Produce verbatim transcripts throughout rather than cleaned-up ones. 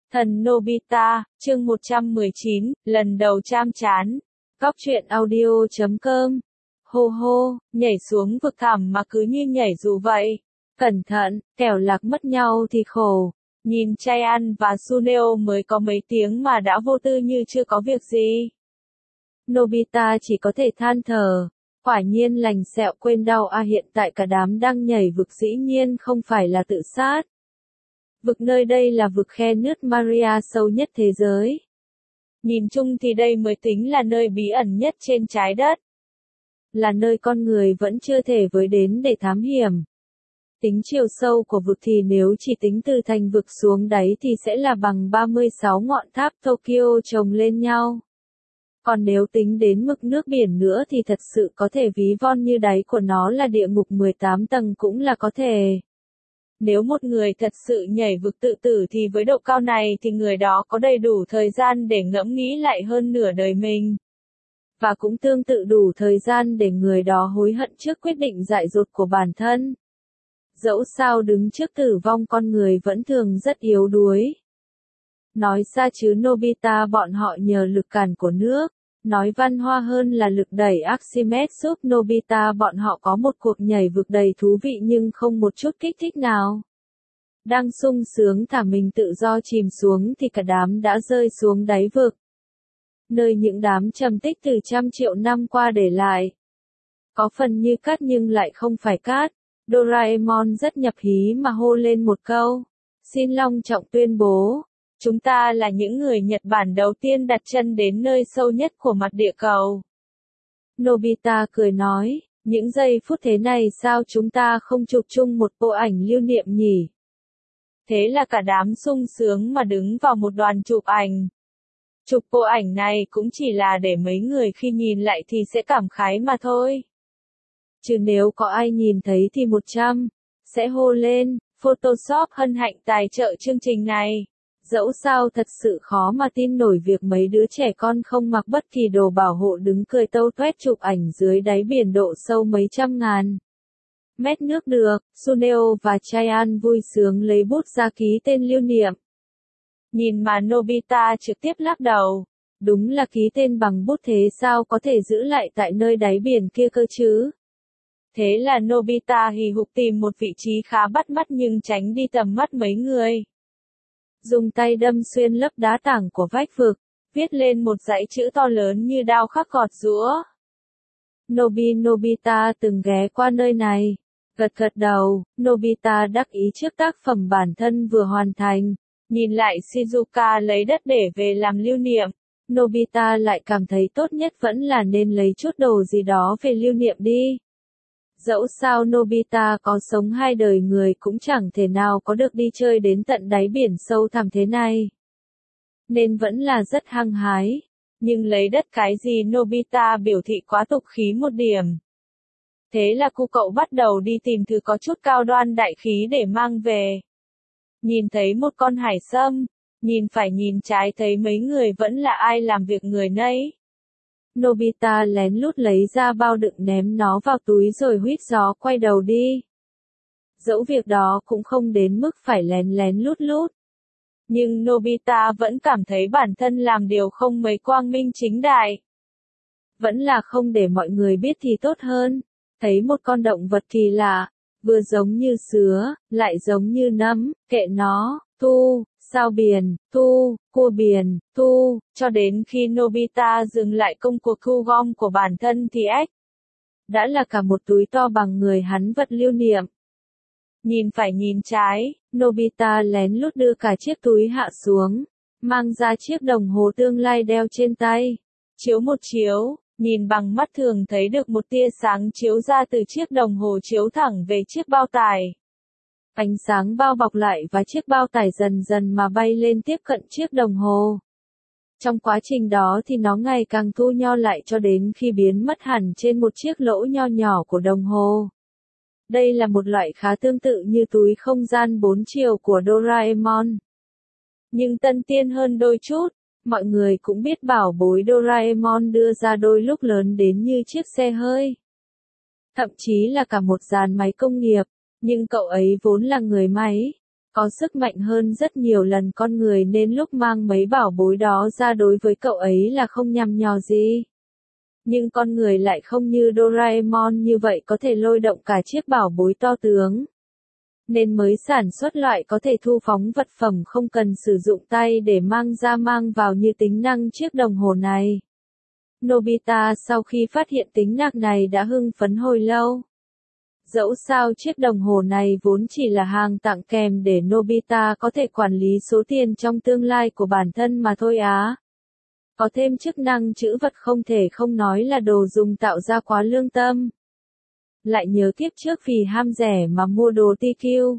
Thần Nobita, chương một trăm mười chín, lần đầu chạm trán. Góc truyện audio chấm com. Hô hô, nhảy xuống vực thẳm mà cứ như nhảy dù vậy. Cẩn thận, kẻo lạc mất nhau thì khổ. Nhìn Chaiyan và Suneo mới có mấy tiếng mà đã vô tư như chưa có việc gì. Nobita chỉ có thể than thở. Quả nhiên lành sẹo quên đau à, hiện tại cả đám đang nhảy vực dĩ nhiên không phải là tự sát. Vực nơi đây là vực khe nước Maria sâu nhất thế giới. Nhìn chung thì đây mới tính là nơi bí ẩn nhất trên trái đất. Là nơi con người vẫn chưa thể với đến để thám hiểm. Tính chiều sâu của vực thì nếu chỉ tính từ thành vực xuống đáy thì sẽ là bằng ba mươi sáu ngọn tháp Tokyo chồng lên nhau. Còn nếu tính đến mực nước biển nữa thì thật sự có thể ví von như đáy của nó là địa ngục mười tám tầng cũng là có thể. Nếu một người thật sự nhảy vực tự tử thì với độ cao này thì người đó có đầy đủ thời gian để ngẫm nghĩ lại hơn nửa đời mình. Và cũng tương tự đủ thời gian để người đó hối hận trước quyết định dại dột của bản thân. Dẫu sao đứng trước tử vong con người vẫn thường rất yếu đuối. Nói xa chứ Nobita bọn họ nhờ lực cản của nước. Nói văn hoa hơn là lực đẩy Archimedes giúp Nobita bọn họ có một cuộc nhảy vực đầy thú vị nhưng không một chút kích thích nào. Đang sung sướng thả mình tự do chìm xuống thì cả đám đã rơi xuống đáy vực. Nơi những đám trầm tích từ trăm triệu năm qua để lại. Có phần như cát nhưng lại không phải cát. Doraemon rất nhập hí mà hô lên một câu. Xin long trọng tuyên bố. Chúng ta là những người Nhật Bản đầu tiên đặt chân đến nơi sâu nhất của mặt địa cầu. Nobita cười nói, những giây phút thế này sao chúng ta không chụp chung một bộ ảnh lưu niệm nhỉ? Thế là cả đám sung sướng mà đứng vào một đoàn chụp ảnh. Chụp bộ ảnh này cũng chỉ là để mấy người khi nhìn lại thì sẽ cảm khái mà thôi. Chứ nếu có ai nhìn thấy thì một trăm, sẽ hô lên, Photoshop hân hạnh tài trợ chương trình này. Dẫu sao thật sự khó mà tin nổi việc mấy đứa trẻ con không mặc bất kỳ đồ bảo hộ đứng cười tâu tuét chụp ảnh dưới đáy biển độ sâu mấy trăm ngàn mét nước được. Suneo và Chaiyan vui sướng lấy bút ra ký tên lưu niệm. Nhìn mà Nobita trực tiếp lắc đầu. Đúng là ký tên bằng bút thế sao có thể giữ lại tại nơi đáy biển kia cơ chứ? Thế là Nobita hì hục tìm một vị trí khá bắt mắt nhưng tránh đi tầm mắt mấy người. Dùng tay đâm xuyên lớp đá tảng của vách vực, viết lên một dãy chữ to lớn như đao khắc gọt giũa. Nobi Nobita từng ghé qua nơi này. Gật gật đầu, Nobita đắc ý trước tác phẩm bản thân vừa hoàn thành. Nhìn lại Shizuka lấy đất để về làm lưu niệm. Nobita lại cảm thấy tốt nhất vẫn là nên lấy chút đồ gì đó về lưu niệm đi. Dẫu sao Nobita có sống hai đời người cũng chẳng thể nào có được đi chơi đến tận đáy biển sâu thẳm thế này. Nên vẫn là rất hăng hái. Nhưng lấy đất cái gì Nobita biểu thị quá tục khí một điểm. Thế là cô cậu bắt đầu đi tìm thứ có chút cao đoan đại khí để mang về. Nhìn thấy một con hải sâm, nhìn phải nhìn trái thấy mấy người vẫn là ai làm việc người nấy. Nobita lén lút lấy ra bao đựng ném nó vào túi rồi huýt gió quay đầu đi. Dẫu việc đó cũng không đến mức phải lén lén lút lút. Nhưng Nobita vẫn cảm thấy bản thân làm điều không mấy quang minh chính đại. Vẫn là không để mọi người biết thì tốt hơn. Thấy một con động vật kỳ lạ, vừa giống như sứa, lại giống như nấm, kệ nó, tu. Sao biển, tu, cua biển, tu, cho đến khi Nobita dừng lại công cuộc thu gom của bản thân thì ếch. Đã là cả một túi to bằng người hắn vật lưu niệm. Nhìn phải nhìn trái, Nobita lén lút đưa cả chiếc túi hạ xuống, mang ra chiếc đồng hồ tương lai đeo trên tay. Chiếu một chiếu, nhìn bằng mắt thường thấy được một tia sáng chiếu ra từ chiếc đồng hồ chiếu thẳng về chiếc bao tải. Ánh sáng bao bọc lại và chiếc bao tải dần dần mà bay lên tiếp cận chiếc đồng hồ. Trong quá trình đó thì nó ngày càng thu nho lại cho đến khi biến mất hẳn trên một chiếc lỗ nho nhỏ của đồng hồ. Đây là một loại khá tương tự như túi không gian bốn chiều của Doraemon. Nhưng tân tiên hơn đôi chút, mọi người cũng biết bảo bối Doraemon đưa ra đôi lúc lớn đến như chiếc xe hơi. Thậm chí là cả một dàn máy công nghiệp. Nhưng cậu ấy vốn là người máy, có sức mạnh hơn rất nhiều lần con người nên lúc mang mấy bảo bối đó ra đối với cậu ấy là không nhằm nhò gì. Nhưng con người lại không như Doraemon như vậy có thể lôi động cả chiếc bảo bối to tướng. Nên mới sản xuất loại có thể thu phóng vật phẩm không cần sử dụng tay để mang ra mang vào như tính năng chiếc đồng hồ này. Nobita sau khi phát hiện tính năng này đã hưng phấn hồi lâu. Dẫu sao chiếc đồng hồ này vốn chỉ là hàng tặng kèm để Nobita có thể quản lý số tiền trong tương lai của bản thân mà thôi á. Có thêm chức năng trữ vật không thể không nói là đồ dùng tạo ra quá lương tâm. Lại nhớ kiếp trước vì ham rẻ mà mua đồ tê quy.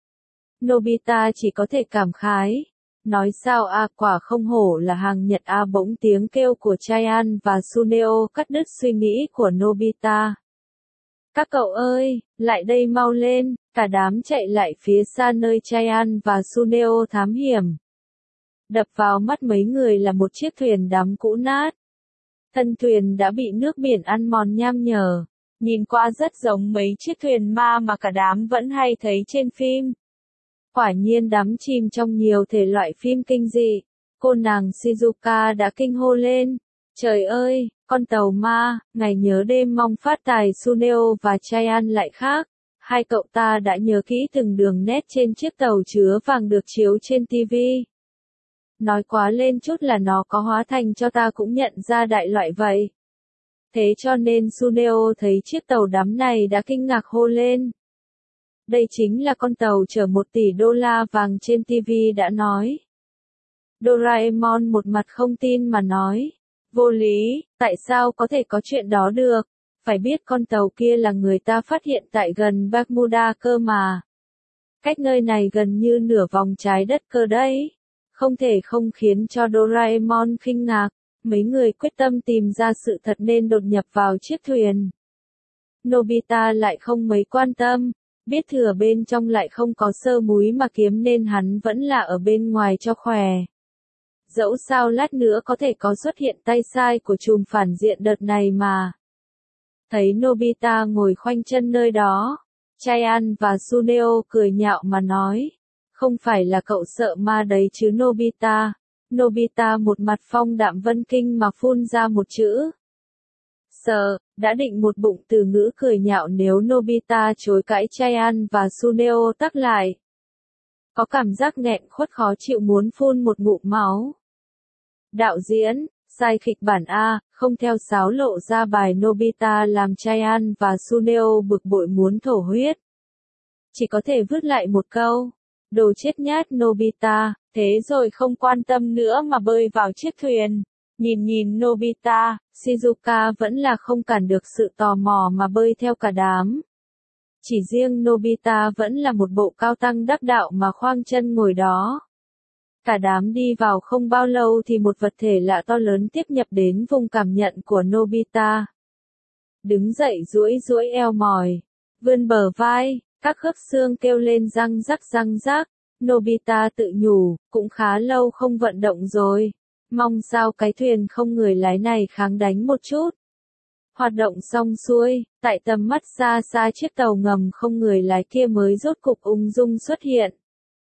Nobita chỉ có thể cảm khái. Nói sao a à, quả không hổ là hàng Nhật a à, bỗng tiếng kêu của Chaiyan và Suneo cắt đứt suy nghĩ của Nobita. Các cậu ơi, lại đây mau lên, cả đám chạy lại phía xa nơi Chaiyan và Suneo thám hiểm. Đập vào mắt mấy người là một chiếc thuyền đắm cũ nát. Thân thuyền đã bị nước biển ăn mòn nham nhở, nhìn qua rất giống mấy chiếc thuyền ma mà cả đám vẫn hay thấy trên phim. Quả nhiên đắm chìm trong nhiều thể loại phim kinh dị. Cô nàng Shizuka đã kinh hô lên. Trời ơi, con tàu ma, ngày nhớ đêm mong phát tài Suneo và Chaiyan lại khác. Hai cậu ta đã nhớ kỹ từng đường nét trên chiếc tàu chứa vàng được chiếu trên ti vi. Nói quá lên chút là nó có hóa thành cho ta cũng nhận ra đại loại vậy. Thế cho nên Suneo thấy chiếc tàu đắm này đã kinh ngạc hô lên. Đây chính là con tàu chở một tỷ đô la vàng trên ti vi đã nói. Doraemon một mặt không tin mà nói. Vô lý, tại sao có thể có chuyện đó được? Phải biết con tàu kia là người ta phát hiện tại gần Bermuda cơ mà. Cách nơi này gần như nửa vòng trái đất cơ đấy. Không thể không khiến cho Doraemon kinh ngạc. Mấy người quyết tâm tìm ra sự thật nên đột nhập vào chiếc thuyền. Nobita lại không mấy quan tâm. Biết thừa bên trong lại không có sơ múi mà kiếm nên hắn vẫn là ở bên ngoài cho khỏe. Dẫu sao lát nữa có thể có xuất hiện tay sai của trùm phản diện đợt này mà. Thấy Nobita ngồi khoanh chân nơi đó, Chaiyan và Suneo cười nhạo mà nói. Không phải là cậu sợ ma đấy chứ Nobita. Nobita một mặt phong đạm vân kinh mà phun ra một chữ. Sợ, đã định một bụng từ ngữ cười nhạo nếu Nobita chối cãi Chaiyan và Suneo tắc lại. Có cảm giác nghẹn khuất khó chịu muốn phun một ngụm máu. Đạo diễn, sai kịch bản A, không theo sáo lộ ra bài Nobita làm Chaiyan và Suneo bực bội muốn thổ huyết. Chỉ có thể vứt lại một câu. Đồ chết nhát Nobita, thế rồi không quan tâm nữa mà bơi vào chiếc thuyền. Nhìn nhìn Nobita, Shizuka vẫn là không cản được sự tò mò mà bơi theo cả đám. Chỉ riêng Nobita vẫn là một bộ cao tăng đắc đạo mà khoang chân ngồi đó. Cả đám đi vào không bao lâu thì một vật thể lạ to lớn tiếp nhập đến vùng cảm nhận của Nobita. Đứng dậy duỗi duỗi eo mỏi, vươn bờ vai, các khớp xương kêu lên răng rắc răng rắc. Nobita tự nhủ, cũng khá lâu không vận động rồi. Mong sao cái thuyền không người lái này kháng đánh một chút. Hoạt động xong xuôi, tại tầm mắt xa xa chiếc tàu ngầm không người lái kia mới rốt cục ung dung xuất hiện.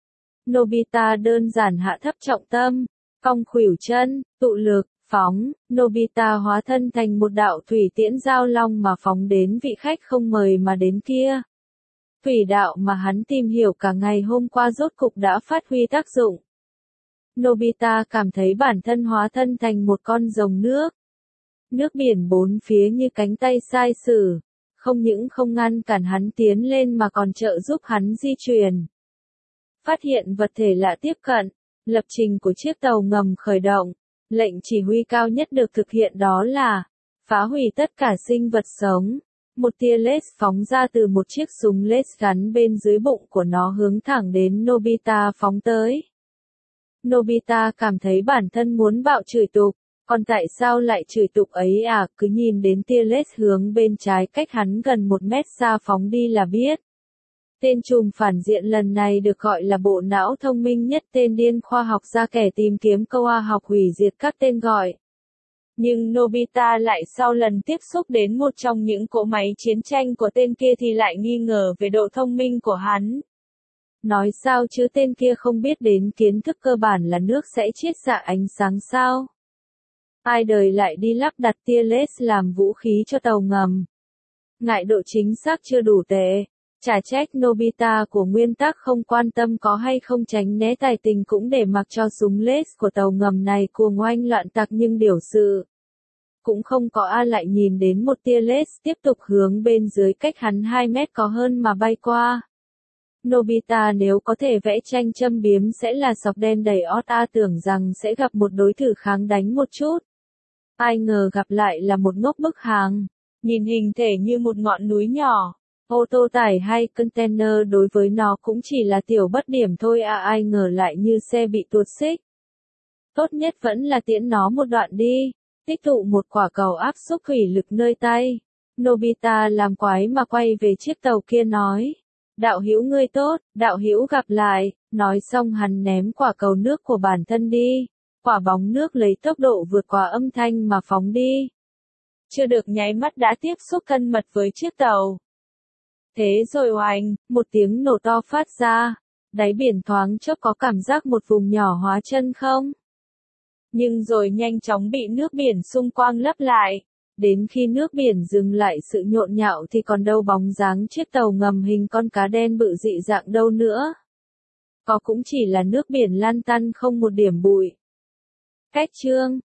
Nobita đơn giản hạ thấp trọng tâm, cong khuỷu chân, tụ lực, phóng, Nobita hóa thân thành một đạo thủy tiễn giao long mà phóng đến vị khách không mời mà đến kia. Thủy đạo mà hắn tìm hiểu cả ngày hôm qua rốt cục đã phát huy tác dụng. Nobita cảm thấy bản thân hóa thân thành một con rồng nước. Nước biển bốn phía như cánh tay sai sử, không những không ngăn cản hắn tiến lên mà còn trợ giúp hắn di chuyển. Phát hiện vật thể lạ tiếp cận, lập trình của chiếc tàu ngầm khởi động, lệnh chỉ huy cao nhất được thực hiện đó là phá hủy tất cả sinh vật sống. Một tia laser phóng ra từ một chiếc súng laser gắn bên dưới bụng của nó hướng thẳng đến Nobita phóng tới. Nobita cảm thấy bản thân muốn bạo chửi tục, còn tại sao lại chửi tục ấy à, cứ nhìn đến tia laser hướng bên trái cách hắn gần một mét xa phóng đi là biết. Tên trùm phản diện lần này được gọi là bộ não thông minh nhất tên điên khoa học gia kẻ tìm kiếm câu A học hủy diệt các tên gọi. Nhưng Nobita lại sau lần tiếp xúc đến một trong những cỗ máy chiến tranh của tên kia thì lại nghi ngờ về độ thông minh của hắn. Nói sao chứ tên kia không biết đến kiến thức cơ bản là nước sẽ chiết xạ ánh sáng sao? Ai đời lại đi lắp đặt tia laser làm vũ khí cho tàu ngầm. Ngại độ chính xác chưa đủ tệ. Chả trách Nobita của nguyên tắc không quan tâm có hay không tránh né tài tình cũng để mặc cho súng laser của tàu ngầm này cuồng oanh loạn tạc, nhưng điều sự. Cũng không có ai lại nhìn đến một tia laser tiếp tục hướng bên dưới cách hắn hai mét có hơn mà bay qua. Nobita nếu có thể vẽ tranh châm biếm sẽ là sọc đen đầy ót, a tưởng rằng sẽ gặp một đối thủ kháng đánh một chút. Ai ngờ gặp lại là một ngốc bức hàng. Nhìn hình thể như một ngọn núi nhỏ. Ô tô tải hay container đối với nó cũng chỉ là tiểu bất điểm thôi à, ai ngờ lại như xe bị tuột xích. Tốt nhất vẫn là tiễn nó một đoạn đi. Tích tụ một quả cầu áp suất thủy lực nơi tay. Nobita làm quái mà quay về chiếc tàu kia nói. Đạo hữu ngươi tốt, đạo hữu gặp lại. Nói xong hắn ném quả cầu nước của bản thân đi. Quả bóng nước lấy tốc độ vượt qua âm thanh mà phóng đi. Chưa được nháy mắt đã tiếp xúc thân mật với chiếc tàu. Thế rồi oành, một tiếng nổ to phát ra. Đáy biển thoáng chốc có cảm giác một vùng nhỏ hóa chân không? Nhưng rồi nhanh chóng bị nước biển xung quanh lấp lại. Đến khi nước biển dừng lại sự nhộn nhạo thì còn đâu bóng dáng chiếc tàu ngầm hình con cá đen bự dị dạng đâu nữa. Có cũng chỉ là nước biển lan tăn không một điểm bụi. Kết chương